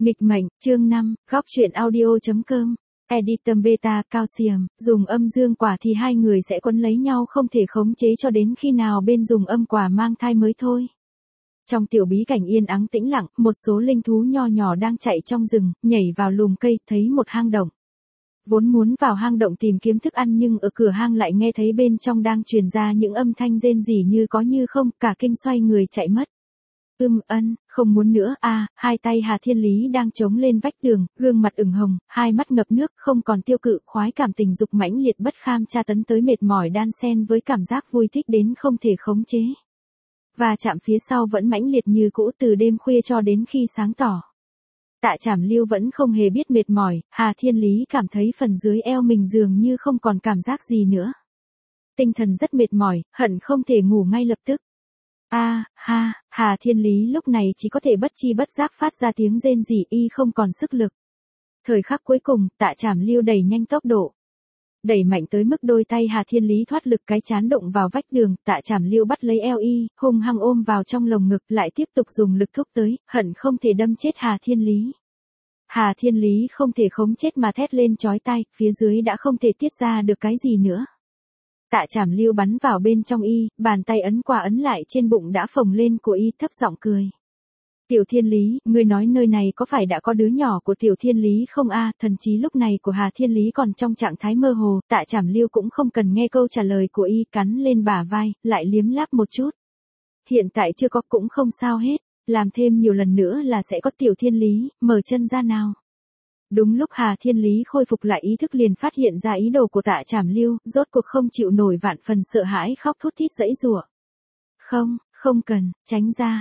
Nghịch mệnh, chương 5, góc truyện audio.com. Editum beta calcium, dùng âm dương quả thì hai người sẽ quấn lấy nhau không thể khống chế cho đến khi nào bên dùng âm quả mang thai mới thôi. Trong tiểu bí cảnh yên ắng tĩnh lặng, một số linh thú nho nhỏ đang chạy trong rừng, nhảy vào lùm cây, thấy một hang động. Vốn muốn vào hang động tìm kiếm thức ăn nhưng ở cửa hang lại nghe thấy bên trong đang truyền ra những âm thanh rên rỉ như có như không, cả kinh xoay người chạy mất. Không muốn nữa hai tay Hà Thiên Lý đang chống lên vách tường, gương mặt ửng hồng, hai mắt ngập nước, không còn tiêu cự, khoái cảm tình dục mãnh liệt bất kham tra tấn tới mệt mỏi đan xen với cảm giác vui thích đến không thể khống chế. Và chạm phía sau vẫn mãnh liệt như cũ từ đêm khuya cho đến khi sáng tỏ. Tạ Trảm Lưu vẫn không hề biết mệt mỏi, Hà Thiên Lý cảm thấy phần dưới eo mình dường như không còn cảm giác gì nữa. Tinh thần rất mệt mỏi, hận không thể ngủ ngay lập tức. Hà Thiên Lý lúc này chỉ có thể bất chi bất giác phát ra tiếng rên rỉ, y không còn sức lực. Thời khắc cuối cùng, Tạ Trảm Lưu đẩy nhanh tốc độ. Đẩy mạnh tới mức đôi tay Hà Thiên Lý thoát lực, cái trán đụng vào vách tường, Tạ Trảm Lưu bắt lấy eo y, hung hăng ôm vào trong lồng ngực, lại tiếp tục dùng lực thúc tới, hận không thể đâm chết Hà Thiên Lý. Hà Thiên Lý không thể khống chết mà thét lên chói tai, phía dưới đã không thể tiết ra được cái gì nữa. Tạ Trảm Lưu bắn vào bên trong y, bàn tay ấn qua ấn lại trên bụng đã phồng lên của y, thấp giọng cười. Tiểu Thiên Lý, ngươi nói nơi này có phải đã có đứa nhỏ của Tiểu Thiên Lý không Thần trí lúc này của Hà Thiên Lý còn trong trạng thái mơ hồ, Tạ Trảm Lưu cũng không cần nghe câu trả lời của y, cắn lên bả vai, lại liếm láp một chút. Hiện tại chưa có cũng không sao hết, làm thêm nhiều lần nữa là sẽ có Tiểu Thiên Lý, mở chân ra nào. Đúng lúc Hà Thiên Lý khôi phục lại ý thức liền phát hiện ra ý đồ của Tạ Trảm Lưu, rốt cuộc không chịu nổi vạn phần sợ hãi khóc thút thít giãy giụa. Không cần, tránh ra,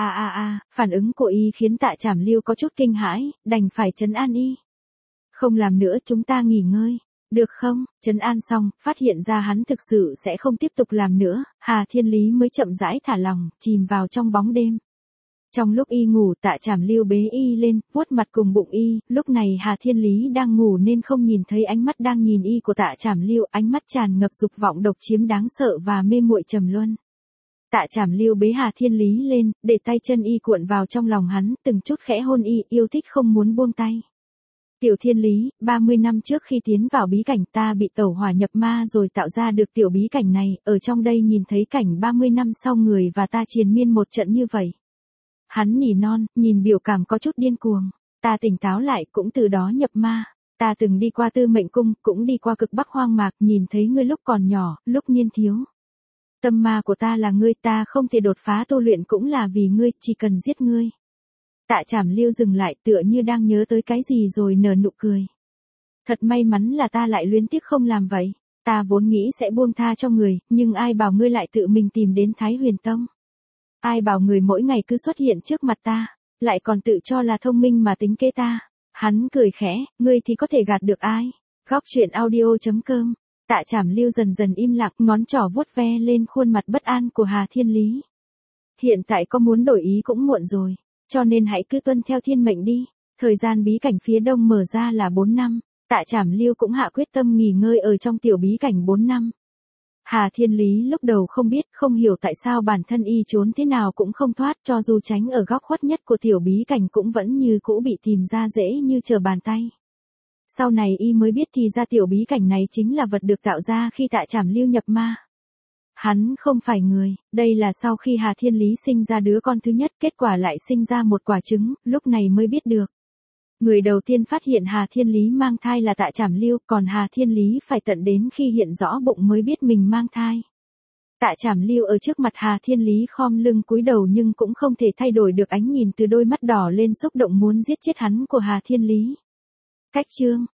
phản ứng của y khiến Tạ Trảm Lưu có chút kinh hãi, đành phải trấn an y. Không làm nữa, chúng ta nghỉ ngơi, được không? Trấn an xong, phát hiện ra hắn thực sự sẽ không tiếp tục làm nữa, Hà Thiên Lý mới chậm rãi thả lòng, chìm vào trong bóng đêm. Trong lúc y ngủ, Tạ Trảm Lưu bế y lên, vuốt mặt cùng bụng y, lúc này Hà Thiên Lý đang ngủ nên không nhìn thấy ánh mắt đang nhìn y của Tạ Trảm Lưu, ánh mắt tràn ngập dục vọng độc chiếm đáng sợ và mê muội trầm luân. Tạ Trảm Lưu bế Hà Thiên Lý lên, để tay chân y cuộn vào trong lòng hắn, từng chút khẽ hôn y, yêu thích không muốn buông tay. Tiểu Thiên Lý, 30 năm trước khi tiến vào bí cảnh ta bị tẩu hỏa nhập ma rồi tạo ra được tiểu bí cảnh này, ở trong đây nhìn thấy cảnh 30 năm sau người và ta triền miên một trận như vậy. Hắn nỉ non, nhìn biểu cảm có chút điên cuồng. Ta tỉnh táo lại, cũng từ đó nhập ma. Ta từng đi qua Tư Mệnh Cung, cũng đi qua Cực Bắc hoang mạc, nhìn thấy ngươi lúc còn nhỏ, lúc niên thiếu. Tâm ma của ta là ngươi, ta không thể đột phá tu luyện cũng là vì ngươi, chỉ cần giết ngươi. Tạ Trảm Lưu dừng lại, tựa như đang nhớ tới cái gì rồi nở nụ cười. Thật may mắn là ta lại luyến tiếc không làm vậy. Ta vốn nghĩ sẽ buông tha cho người, nhưng ai bảo ngươi lại tự mình tìm đến Thái Huyền Tông. Ai bảo người mỗi ngày cứ xuất hiện trước mặt ta, lại còn tự cho là thông minh mà tính kế ta. Hắn cười khẽ, ngươi thì có thể gạt được ai? Góc truyện audio.com. Tạ Trảm Lưu dần dần im lặng, ngón trỏ vuốt ve lên khuôn mặt bất an của Hà Thiên Lý. Hiện tại có muốn đổi ý cũng muộn rồi, cho nên hãy cứ tuân theo thiên mệnh đi. Thời gian bí cảnh phía đông mở ra là 4 năm, Tạ Trảm Lưu cũng hạ quyết tâm nghỉ ngơi ở trong tiểu bí cảnh 4 năm. Hà Thiên Lý lúc đầu không biết, không hiểu tại sao bản thân y trốn thế nào cũng không thoát, cho dù tránh ở góc khuất nhất của tiểu bí cảnh cũng vẫn như cũ bị tìm ra dễ như trở bàn tay. Sau này y mới biết thì ra tiểu bí cảnh này chính là vật được tạo ra khi Tạ Trảm Lưu nhập ma. Hắn không phải người, đây là sau khi Hà Thiên Lý sinh ra đứa con thứ nhất, kết quả lại sinh ra một quả trứng, lúc này mới biết được. Người đầu tiên phát hiện Hà Thiên Lý mang thai là Tạ Trảm Lưu, còn Hà Thiên Lý phải tận đến khi hiện rõ bụng mới biết mình mang thai. Tạ Trảm Lưu ở trước mặt Hà Thiên Lý khom lưng cúi đầu nhưng cũng không thể thay đổi được ánh nhìn từ đôi mắt đỏ lên xúc động muốn giết chết hắn của Hà Thiên Lý. Cách chương